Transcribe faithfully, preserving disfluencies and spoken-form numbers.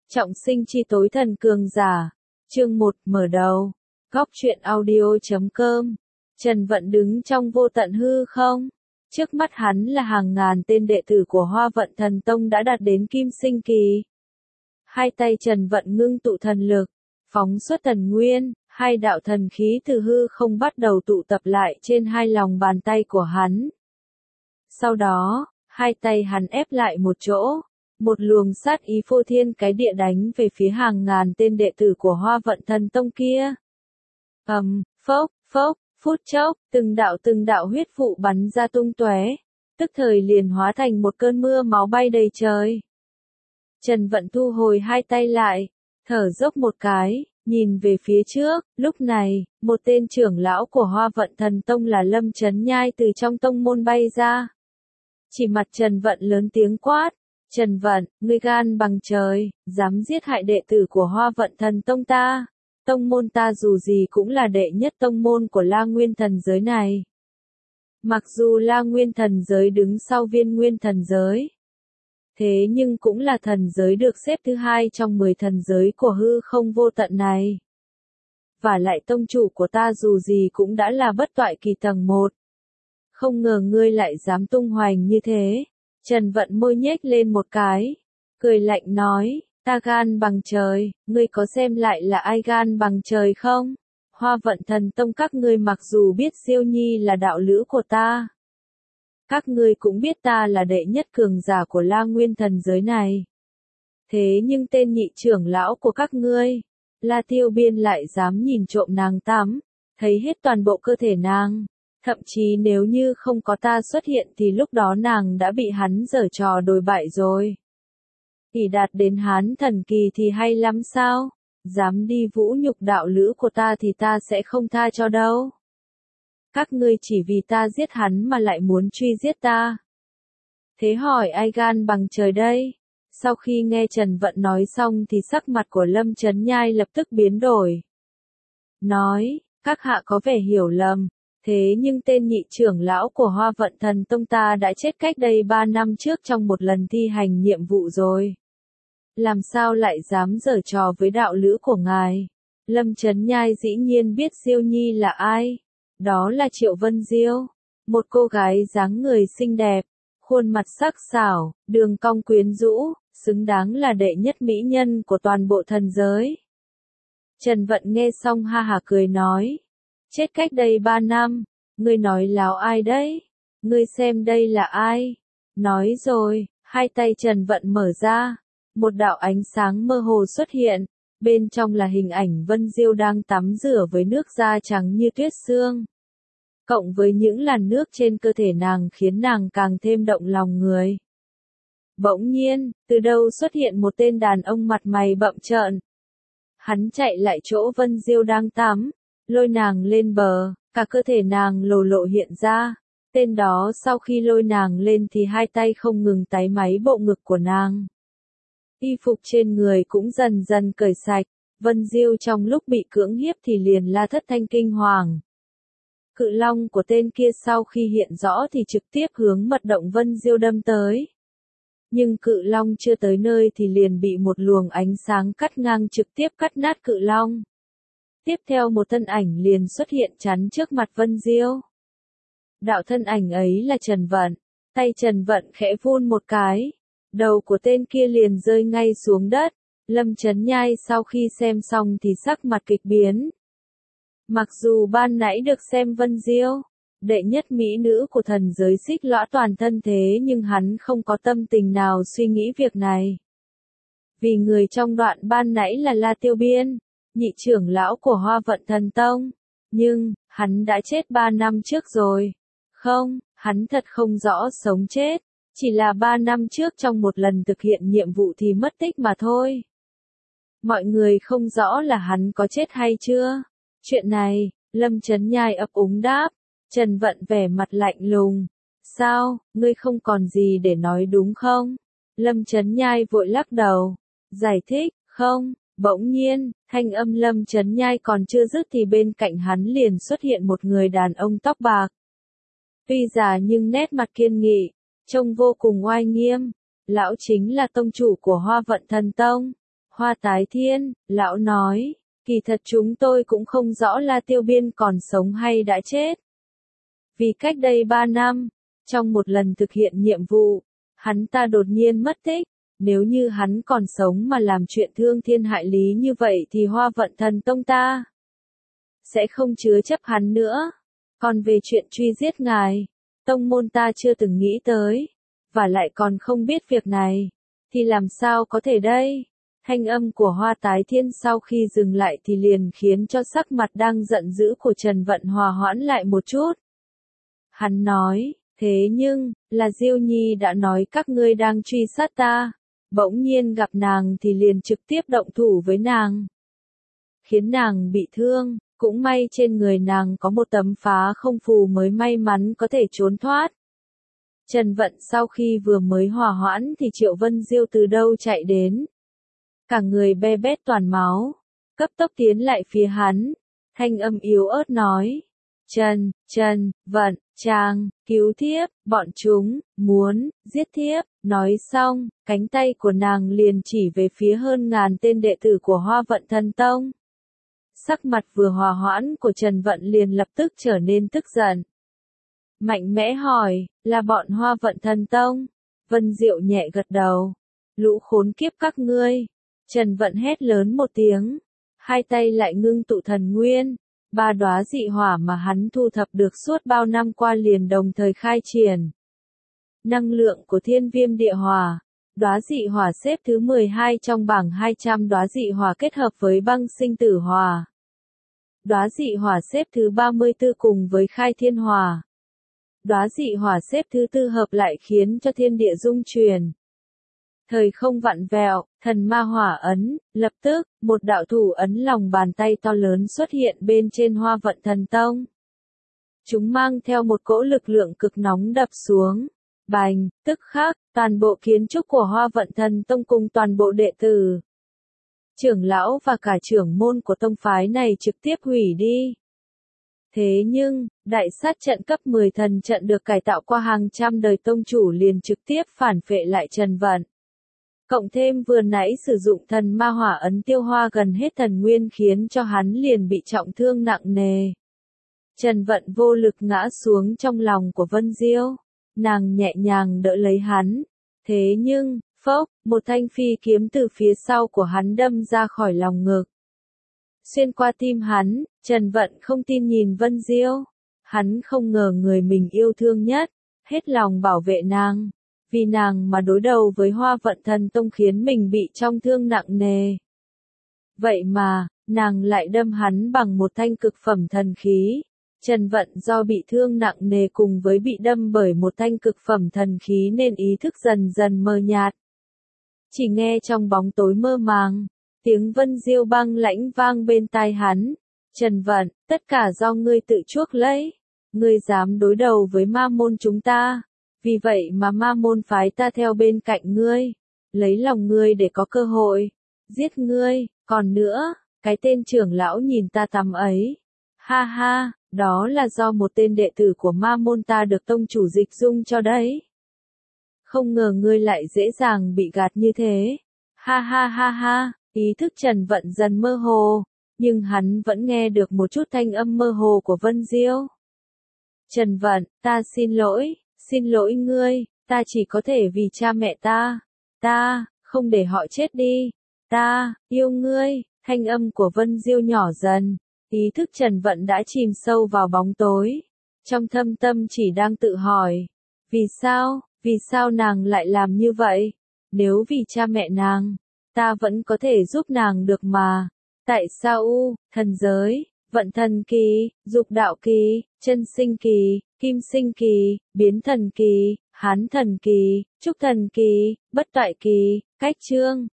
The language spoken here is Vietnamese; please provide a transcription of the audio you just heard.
Trọng sinh chi tối thần cường giả. Chương một mở đầu. Góc truyện audio.com. Trần Vận đứng trong vô tận hư không. Trước mắt hắn là hàng ngàn tên đệ tử của Hoa Vận Thần Tông đã đạt đến kim sinh kỳ. Hai tay Trần Vận ngưng tụ thần lực, phóng xuất thần nguyên, hai đạo thần khí từ hư không bắt đầu tụ tập lại trên hai lòng bàn tay của hắn. Sau đó, hai tay hắn ép lại một chỗ, một luồng sát ý phô thiên cái địa đánh về phía hàng ngàn tên đệ tử của Hoa Vận Thần Tông kia. Ầm, um, phốc, phốc, phút chốc, từng đạo từng đạo huyết vụ bắn ra tung tóe, tức thời liền hóa thành một cơn mưa máu bay đầy trời. Trần Vận thu hồi hai tay lại, thở dốc một cái, nhìn về phía trước, lúc này, một tên trưởng lão của Hoa Vận Thần Tông là Lâm Chấn Nhai từ trong tông môn bay ra. Chỉ mặt Trần Vận lớn tiếng quát, Trần Vận, ngươi gan bằng trời, dám giết hại đệ tử của Hoa Vận Thần Tông ta. Tông môn ta dù gì cũng là đệ nhất tông môn của La Nguyên thần giới này. Mặc dù La Nguyên thần giới đứng sau Viên Nguyên thần giới, thế nhưng cũng là thần giới được xếp thứ hai trong mười thần giới của hư không vô tận này. Và lại tông chủ của ta dù gì cũng đã là bất toại kỳ tầng một. Không ngờ ngươi lại dám tung hoành như thế. Trần Vận môi nhếch lên một cái, cười lạnh nói, ta gan bằng trời, ngươi có xem lại là ai gan bằng trời không? Hoa Vận Thần Tông các ngươi mặc dù biết Diêu Nhi là đạo lữ của ta, các ngươi cũng biết ta là đệ nhất cường giả của La Nguyên thần giới này. Thế nhưng tên nhị trưởng lão của các ngươi, La Tiêu Biên lại dám nhìn trộm nàng tắm, thấy hết toàn bộ cơ thể nàng. Thậm chí nếu như không có ta xuất hiện thì lúc đó nàng đã bị hắn giở trò đồi bại rồi. Thì đạt đến hán thần kỳ thì hay lắm sao? Dám đi vũ nhục đạo lữ của ta thì ta sẽ không tha cho đâu. Các ngươi chỉ vì ta giết hắn mà lại muốn truy giết ta. Thế hỏi ai gan bằng trời đây? Sau khi nghe Trần Vận nói xong thì sắc mặt của Lâm Chấn Nhai lập tức biến đổi. Nói, các hạ có vẻ hiểu lầm. Thế nhưng tên nhị trưởng lão của Hoa Vận Thần Tông ta đã chết cách đây ba năm trước trong một lần thi hành nhiệm vụ rồi. Làm sao lại dám giở trò với đạo lữ của ngài? Lâm Chấn Nhai dĩ nhiên biết Diêu Nhi là ai. Đó là Triệu Vân Diêu, một cô gái dáng người xinh đẹp, khuôn mặt sắc sảo, đường cong quyến rũ, xứng đáng là đệ nhất mỹ nhân của toàn bộ thần giới. Trần Vận nghe xong ha hả cười nói. Chết cách đây ba năm, ngươi nói láo ai đấy? Ngươi xem đây là ai? Nói rồi, hai tay Trần Vận mở ra, một đạo ánh sáng mơ hồ xuất hiện, bên trong là hình ảnh Vân Diêu đang tắm rửa với nước da trắng như tuyết sương. Cộng với những làn nước trên cơ thể nàng khiến nàng càng thêm động lòng người. Bỗng nhiên, từ đâu xuất hiện một tên đàn ông mặt mày bậm trợn. Hắn chạy lại chỗ Vân Diêu đang tắm, lôi nàng lên bờ, cả cơ thể nàng lồ lộ hiện ra. Tên đó sau khi lôi nàng lên thì hai tay không ngừng táy máy bộ ngực của nàng. Y phục trên người cũng dần dần cởi sạch, Vân Diêu trong lúc bị cưỡng hiếp thì liền la thất thanh kinh hoàng. Cự long của tên kia sau khi hiện rõ thì trực tiếp hướng mật động Vân Diêu đâm tới. Nhưng cự long chưa tới nơi thì liền bị một luồng ánh sáng cắt ngang trực tiếp cắt nát cự long. Tiếp theo một thân ảnh liền xuất hiện chắn trước mặt Vân Diêu. Đạo thân ảnh ấy là Trần Vận, tay Trần Vận khẽ vun một cái, đầu của tên kia liền rơi ngay xuống đất. Lâm Chấn Nhai sau khi xem xong thì sắc mặt kịch biến. Mặc dù ban nãy được xem Vân Diêu, đệ nhất mỹ nữ của thần giới xích lõa toàn thân thế nhưng hắn không có tâm tình nào suy nghĩ việc này. Vì người trong đoạn ban nãy là La Tiêu Biên, nhị trưởng lão của Hoa Vận Thần Tông, nhưng, hắn đã chết ba năm trước rồi. Không, hắn thật không rõ sống chết, chỉ là ba năm trước trong một lần thực hiện nhiệm vụ thì mất tích mà thôi. Mọi người không rõ là hắn có chết hay chưa. Chuyện này, Lâm Chấn Nhai ấp úng đáp, Trần Vận vẻ mặt lạnh lùng. Sao, ngươi không còn gì để nói đúng không? Lâm Chấn Nhai vội lắc đầu, giải thích, không. Bỗng nhiên, thanh âm Lâm Chấn Nhai còn chưa dứt thì bên cạnh hắn liền xuất hiện một người đàn ông tóc bạc. Tuy già nhưng nét mặt kiên nghị, trông vô cùng oai nghiêm. Lão chính là tông chủ của Hoa Vận Thần Tông. Hoa Tái Thiên, lão nói, kỳ thật chúng tôi cũng không rõ La Tiêu Biên còn sống hay đã chết. Vì cách đây ba năm, trong một lần thực hiện nhiệm vụ, hắn ta đột nhiên mất tích. Nếu như hắn còn sống mà làm chuyện thương thiên hại lý như vậy thì Hoa Vận Thần Tông ta sẽ không chứa chấp hắn nữa. Còn về chuyện truy giết ngài, tông môn ta chưa từng nghĩ tới, và lại còn không biết việc này, thì làm sao có thể đây? Thanh âm của Hoa Tái Thiên sau khi dừng lại thì liền khiến cho sắc mặt đang giận dữ của Trần Vận hòa hoãn lại một chút. Hắn nói, thế nhưng, là Diêu Nhi đã nói các ngươi đang truy sát ta, bỗng nhiên gặp nàng thì liền trực tiếp động thủ với nàng, khiến nàng bị thương. Cũng may trên người nàng có một tấm phá không phù mới may mắn có thể trốn thoát. Trần Vận sau khi vừa mới hòa hoãn thì Triệu Vân Diêu từ đâu chạy đến. Cả người be bét toàn máu, cấp tốc tiến lại phía hắn, thanh âm yếu ớt nói. Trần, Trần, Vận, Trang, cứu thiếp, bọn chúng, muốn, giết thiếp, nói xong, cánh tay của nàng liền chỉ về phía hơn ngàn tên đệ tử của Hoa Vận Thần Tông. Sắc mặt vừa hòa hoãn của Trần Vận liền lập tức trở nên tức giận. Mạnh mẽ hỏi, là bọn Hoa Vận Thần Tông? Vân Diệu nhẹ gật đầu. Lũ khốn kiếp các ngươi. Trần Vận hét lớn một tiếng. Hai tay lại ngưng tụ thần nguyên. Ba đóa dị hỏa mà hắn thu thập được suốt bao năm qua liền đồng thời khai triển. Năng lượng của thiên viêm địa hỏa. Đóa dị hỏa xếp thứ mười hai trong bảng hai trăm đóa dị hỏa kết hợp với băng sinh tử hỏa. Đóa dị hỏa xếp thứ ba mươi tư cùng với khai thiên hỏa. Đóa dị hỏa xếp thứ tư hợp lại khiến cho thiên địa rung chuyển. Thời không vặn vẹo, thần ma hỏa ấn, lập tức, một đạo thủ ấn lòng bàn tay to lớn xuất hiện bên trên Hoa Vận Thần Tông. Chúng mang theo một cỗ lực lượng cực nóng đập xuống. Bành, tức khắc, toàn bộ kiến trúc của Hoa Vận Thần Tông cùng toàn bộ đệ tử, trưởng lão và cả trưởng môn của tông phái này trực tiếp hủy đi. Thế nhưng, đại sát trận cấp mười thần trận được cải tạo qua hàng trăm đời tông chủ liền trực tiếp phản phệ lại Trần Vận. Cộng thêm vừa nãy sử dụng thần ma hỏa ấn tiêu hoa gần hết thần nguyên khiến cho hắn liền bị trọng thương nặng nề. Trần Vận vô lực ngã xuống trong lòng của Vân Diêu. Nàng nhẹ nhàng đỡ lấy hắn. Thế nhưng, phốc, một thanh phi kiếm từ phía sau của hắn đâm ra khỏi lòng ngực. Xuyên qua tim hắn, Trần Vận không tin nhìn Vân Diêu. Hắn không ngờ người mình yêu thương nhất, hết lòng bảo vệ nàng. Vì nàng mà đối đầu với Hoa Vận Thần Tông khiến mình bị trọng thương nặng nề. Vậy mà, nàng lại đâm hắn bằng một thanh cực phẩm thần khí. Trần Vận do bị thương nặng nề cùng với bị đâm bởi một thanh cực phẩm thần khí nên ý thức dần dần mờ nhạt. Chỉ nghe trong bóng tối mơ màng, tiếng Vân Diêu băng lãnh vang bên tai hắn. Trần Vận, tất cả do ngươi tự chuốc lấy. Ngươi dám đối đầu với ma môn chúng ta. Vì vậy mà ma môn phái ta theo bên cạnh ngươi. Lấy lòng ngươi để có cơ hội. Giết ngươi, còn nữa, cái tên trưởng lão nhìn ta tắm ấy. Ha ha, đó là do một tên đệ tử của ma môn ta được tông chủ dịch dung cho đấy. Không ngờ ngươi lại dễ dàng bị gạt như thế. Ha ha ha ha, ý thức Trần Vận dần mơ hồ, nhưng hắn vẫn nghe được một chút thanh âm mơ hồ của Vân Diêu. Trần Vận, ta xin lỗi, xin lỗi ngươi, ta chỉ có thể vì cha mẹ ta, ta, không để họ chết đi, ta, yêu ngươi, thanh âm của Vân Diêu nhỏ dần, ý thức Trần Vận đã chìm sâu vào bóng tối, trong thâm tâm chỉ đang tự hỏi, vì sao, vì sao nàng lại làm như vậy, nếu vì cha mẹ nàng, ta vẫn có thể giúp nàng được mà, tại sao u, thần giới, vận thần kỳ, dục đạo kỳ, chân sinh kỳ, kim sinh kỳ, biến thần kỳ, hán thần kỳ, trúc thần kỳ, bất toại kỳ, cách chương.